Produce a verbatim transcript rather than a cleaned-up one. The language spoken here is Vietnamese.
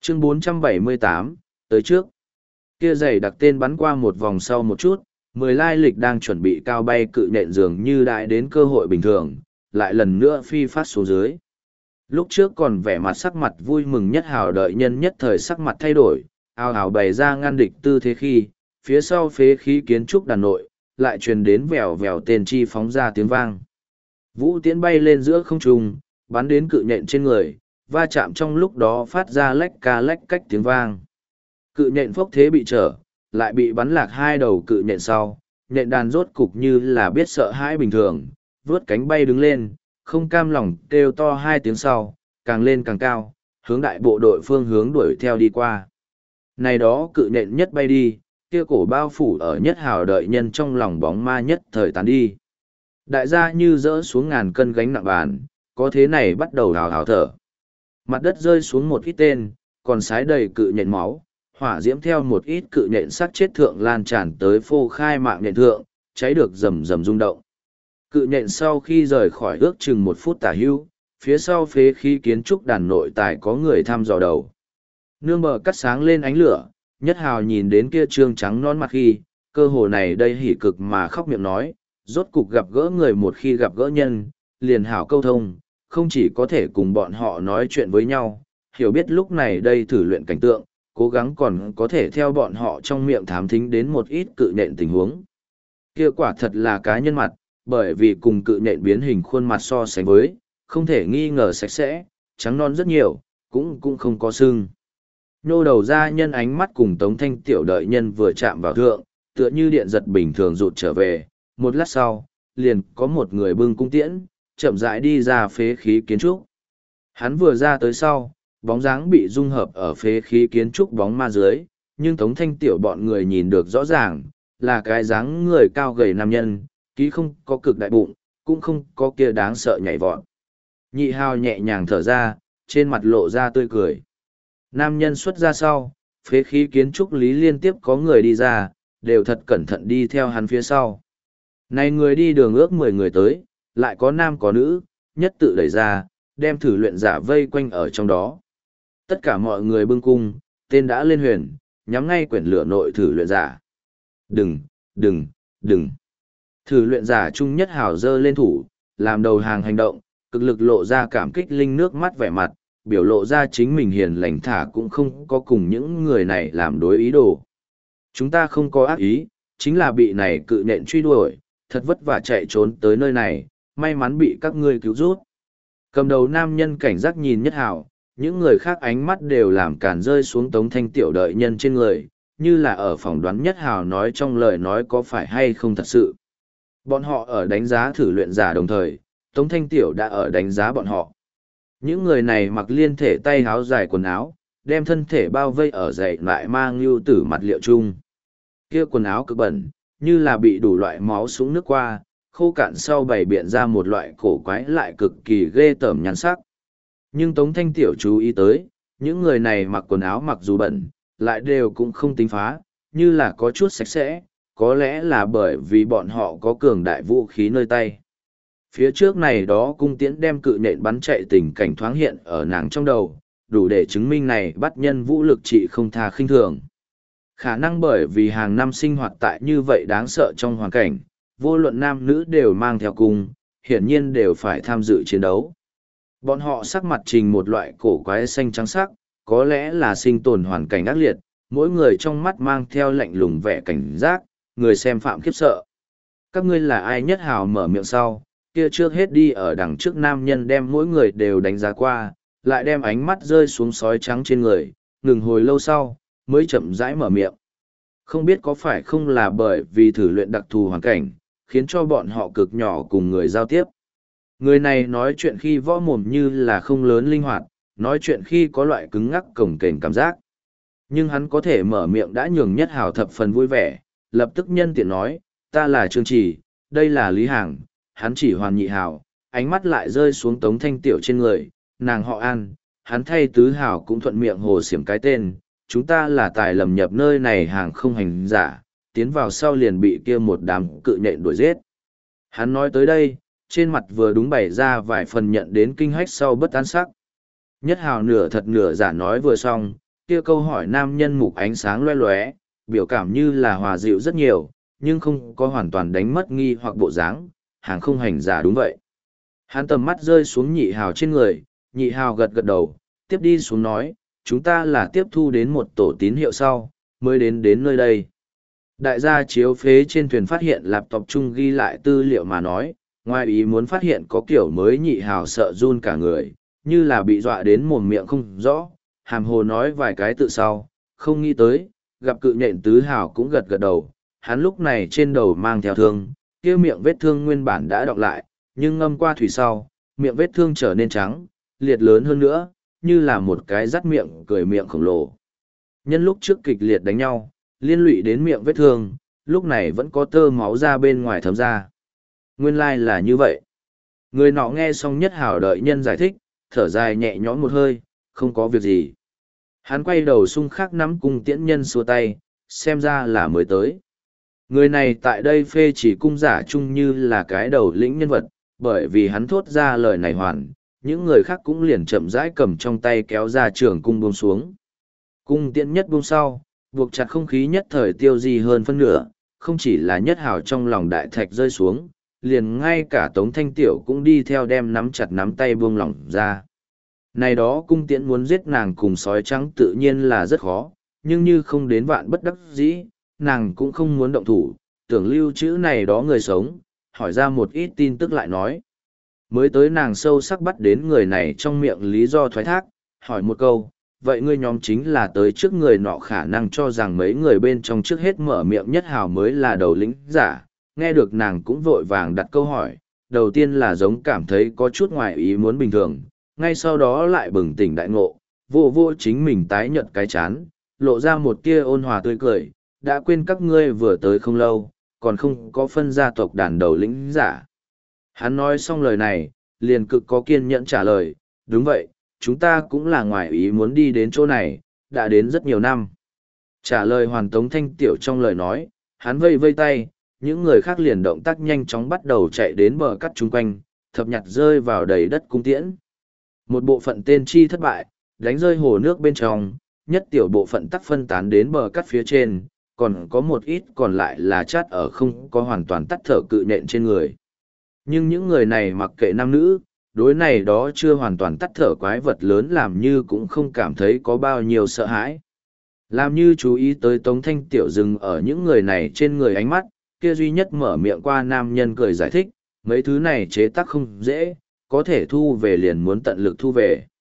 Chương bốn trăm bảy mươi tám, tới trước. Kia giày đặc tên bắn qua một vòng sau một chút, mười lai lịch đang chuẩn bị cao bay cự nện dường như đại đến cơ hội bình thường, lại lần nữa phi phát xuống dưới. Lúc trước còn vẻ mặt sắc mặt vui mừng nhất hào đợi nhân nhất thời sắc mặt thay đổi, ào ào bày ra ngăn địch tư thế khi, phía sau phế khí kiến trúc đàn nội, lại truyền đến vèo vèo tên chi phóng ra tiếng vang. Vũ tiễn bay lên giữa không trung, bắn đến cự nhện trên người, va chạm trong lúc đó phát ra lách ca lách cách tiếng vang. Cự nhện phốc thế bị trở, lại bị bắn lạc hai đầu cự nhện sau, nhện đàn rốt cục như là biết sợ hãi bình thường, vướt cánh bay đứng lên, không cam lòng kêu to hai tiếng sau, càng lên càng cao, hướng đại bộ đội phương hướng đuổi theo đi qua. Này đó cự nhện nhất bay đi, kia cổ bao phủ ở nhất hào đợi nhân trong lòng bóng ma nhất thời tán đi. Đại gia như rỡ xuống ngàn cân gánh nặng bàn, có thế này bắt đầu hào hào thở. Mặt đất rơi xuống một ít tên, còn sái đầy cự nhện máu, hỏa diễm theo một ít cự nhện sát chết thượng lan tràn tới phô khai mạng nhện thượng, cháy được rầm rầm rung động. Cự nhện sau khi rời khỏi ước chừng một phút tả hưu, phía sau phế khí kiến trúc đàn nội tài có người thăm dò đầu. Nương bờ cắt sáng lên ánh lửa, nhất hào nhìn đến kia trương trắng non mặt khi, cơ hồ này đây hỉ cực mà khóc miệng nói, rốt cục gặp gỡ người một khi gặp gỡ nhân, liền hảo câu thông, không chỉ có thể cùng bọn họ nói chuyện với nhau, hiểu biết lúc này đây thử luyện cảnh tượng, cố gắng còn có thể theo bọn họ trong miệng thám thính đến một ít cự nện tình huống. Kia quả thật là cá nhân mặt, bởi vì cùng cự nện biến hình khuôn mặt so sánh với, không thể nghi ngờ sạch sẽ, trắng non rất nhiều, cũng cũng không có sưng. Nhô đầu ra nhân ánh mắt cùng Tống Thanh tiểu đợi nhân vừa chạm vào thượng, tựa như điện giật bình thường rụt trở về, một lát sau, liền có một người bưng cung tiễn, chậm rãi đi ra phế khí kiến trúc. Hắn vừa ra tới sau, bóng dáng bị dung hợp ở phế khí kiến trúc bóng ma dưới, nhưng Tống Thanh tiểu bọn người nhìn được rõ ràng, là cái dáng người cao gầy nam nhân, ký không có cực đại bụng, cũng không có kia đáng sợ nhảy vọt. Nhị hào nhẹ nhàng thở ra, trên mặt lộ ra tươi cười. Nam nhân xuất ra sau, phế khí kiến trúc lý liên tiếp có người đi ra, đều thật cẩn thận đi theo hắn phía sau. Này người đi đường ước mười người tới, lại có nam có nữ, nhất tự đẩy ra, đem thử luyện giả vây quanh ở trong đó. Tất cả mọi người bưng cung, tên đã lên huyền, nhắm ngay quyển lửa nội thử luyện giả. Đừng, đừng, đừng. Thử luyện giả chung nhất hào dơ lên thủ, làm đầu hàng hành động, cực lực lộ ra cảm kích linh nước mắt vẻ mặt, biểu lộ ra chính mình hiền lành thả cũng không có cùng những người này làm đối ý đồ. Chúng ta không có ác ý, chính là bị này cự nện truy đuổi, thật vất vả chạy trốn tới nơi này, may mắn bị các ngươi cứu rút. Cầm đầu nam nhân cảnh giác nhìn nhất hào, những người khác ánh mắt đều làm càn rơi xuống Tống Thanh tiểu đợi nhân trên người, như là ở phỏng đoán nhất hào nói trong lời nói có phải hay không thật sự. Bọn họ ở đánh giá thử luyện giả đồng thời, Tống Thanh tiểu đã ở đánh giá bọn họ. Những người này mặc liên thể tay áo dài quần áo, đem thân thể bao vây ở dày lại mang lưu tử mặt liệu chung. Kia quần áo cực bẩn, như là bị đủ loại máu xuống nước qua, khô cạn sau bày biện ra một loại cổ quái lại cực kỳ ghê tởm nhắn sắc. Nhưng Tống Thanh tiểu chú ý tới, những người này mặc quần áo mặc dù bẩn, lại đều cũng không tính phá, như là có chút sạch sẽ, có lẽ là bởi vì bọn họ có cường đại vũ khí nơi tay. Phía trước này đó cung tiễn đem cự nện bắn chạy tình cảnh thoáng hiện ở nàng trong đầu, đủ để chứng minh này bắt nhân vũ lực trị không tha khinh thường. Khả năng bởi vì hàng năm sinh hoạt tại như vậy đáng sợ trong hoàn cảnh, vô luận nam nữ đều mang theo cung, hiển nhiên đều phải tham dự chiến đấu. Bọn họ sắc mặt trình một loại cổ quái xanh trắng sắc, có lẽ là sinh tồn hoàn cảnh ác liệt, mỗi người trong mắt mang theo lạnh lùng vẻ cảnh giác, người xem phạm khiếp sợ. Các ngươi là ai nhất hào mở miệng sau, kia trước hết đi ở đằng trước nam nhân đem mỗi người đều đánh giá qua, lại đem ánh mắt rơi xuống sói trắng trên người, ngừng hồi lâu sau, mới chậm rãi mở miệng. Không biết có phải không là bởi vì thử luyện đặc thù hoàn cảnh, khiến cho bọn họ cực nhỏ cùng người giao tiếp. Người này nói chuyện khi võ mồm như là không lớn linh hoạt, nói chuyện khi có loại cứng ngắc cổng kềnh cảm giác. Nhưng hắn có thể mở miệng đã nhường nhất hào thập phần vui vẻ, lập tức nhân tiện nói, ta là Trương Chỉ, đây là Lý Hàng, hắn chỉ hoàn nhị hào, ánh mắt lại rơi xuống Tống Thanh tiểu trên người, nàng họ An, hắn thay tứ hào cũng thuận miệng hồ xiểm cái tên, chúng ta là tài lầm nhập nơi này hàng không hành giả, tiến vào sau liền bị kia một đám cự nhện đuổi giết. Hắn nói tới đây, trên mặt vừa đúng bày ra vài phần nhận đến kinh hách sau bất an sắc. Nhất hào nửa thật nửa giả nói vừa xong, Kia câu hỏi nam nhân mục ánh sáng loe loé, biểu cảm như là hòa dịu rất nhiều, nhưng không có hoàn toàn đánh mất nghi hoặc bộ dáng, hàng không hành giả đúng vậy. Hắn tầm mắt rơi xuống nhị hào trên người, nhị hào gật gật đầu, tiếp đi xuống nói, chúng ta là tiếp thu đến một tổ tín hiệu sau, mới đến đến nơi đây. Đại gia chiếu phế trên thuyền phát hiện laptop chung ghi lại tư liệu mà nói, ngoài ý muốn phát hiện có kiểu mới nhị hào sợ run cả người, như là bị dọa đến mồm miệng không rõ, hàm hồ nói vài cái tự sau, không nghĩ tới, gặp cự nhện tứ hào cũng gật gật đầu, hắn lúc này trên đầu mang theo thương, kia miệng vết thương nguyên bản đã đọng lại, nhưng ngâm qua thủy sau, miệng vết thương trở nên trắng, liệt lớn hơn nữa, như là một cái rắt miệng cười miệng khổng lồ. Nhân lúc trước kịch liệt đánh nhau, liên lụy đến miệng vết thương, lúc này vẫn có tơ máu ra bên ngoài thấm ra. Nguyên lai là như vậy. Người nọ nghe xong nhất hảo đợi nhân giải thích, thở dài nhẹ nhõm một hơi, không có việc gì. Hắn quay đầu xung khắc nắm cung tiễn nhân xua tay, xem ra là mới tới. Người này tại đây phê chỉ cung giả chung như là cái đầu lĩnh nhân vật, bởi vì hắn thốt ra lời này hoàn, những người khác cũng liền chậm rãi cầm trong tay kéo ra trường cung buông xuống. Cung tiễn nhất buông sau, buộc chặt không khí nhất thời tiêu di hơn phân nửa, không chỉ là nhất hào trong lòng đại thạch rơi xuống, liền ngay cả Tống Thanh Tiểu cũng đi theo đem nắm chặt nắm tay buông lỏng ra. Này đó cung tiễn muốn giết nàng cùng sói trắng tự nhiên là rất khó, nhưng như không đến vạn bất đắc dĩ, nàng cũng không muốn động thủ, tưởng lưu trữ này đó người sống, hỏi ra một ít tin tức lại nói. Mới tới nàng sâu sắc bắt đến người này trong miệng lý do thoái thác, hỏi một câu, vậy ngươi nhóm chính là tới trước người nọ khả năng cho rằng mấy người bên trong trước hết mở miệng nhất hào mới là đầu lĩnh giả, nghe được nàng cũng vội vàng đặt câu hỏi, đầu tiên là giống cảm thấy có chút ngoài ý muốn bình thường, ngay sau đó lại bừng tỉnh đại ngộ, vô vô chính mình tái nhợt cái chán, lộ ra một tia ôn hòa tươi cười, đã quên các ngươi vừa tới không lâu, còn không có phân gia tộc đàn đầu lĩnh giả. Hắn nói xong lời này, liền cực có kiên nhẫn trả lời, đúng vậy, chúng ta cũng là ngoài ý muốn đi đến chỗ này, đã đến rất nhiều năm. Trả lời hoàn Tống Thanh Tiểu trong lời nói, hắn vây vây tay, những người khác liền động tác nhanh chóng bắt đầu chạy đến bờ cắt chung quanh, thập nhặt rơi vào đầy đất cung tiễn. Một bộ phận tên chi thất bại, đánh rơi hồ nước bên trong, nhất tiểu bộ phận tắc phân tán đến bờ cắt phía trên, còn có một ít còn lại là chát ở không có hoàn toàn tắt thở cự nện trên người. Nhưng những người này mặc kệ nam nữ, đối này đó chưa hoàn toàn tắt thở quái vật lớn làm như cũng không cảm thấy có bao nhiêu sợ hãi. Làm như chú ý tới Tống Thanh Tiểu dừng ở những người này trên người ánh mắt, kia duy nhất mở miệng qua nam nhân cười giải thích, mấy thứ này chế tác không dễ, có thể thu về liền muốn tận lực thu về.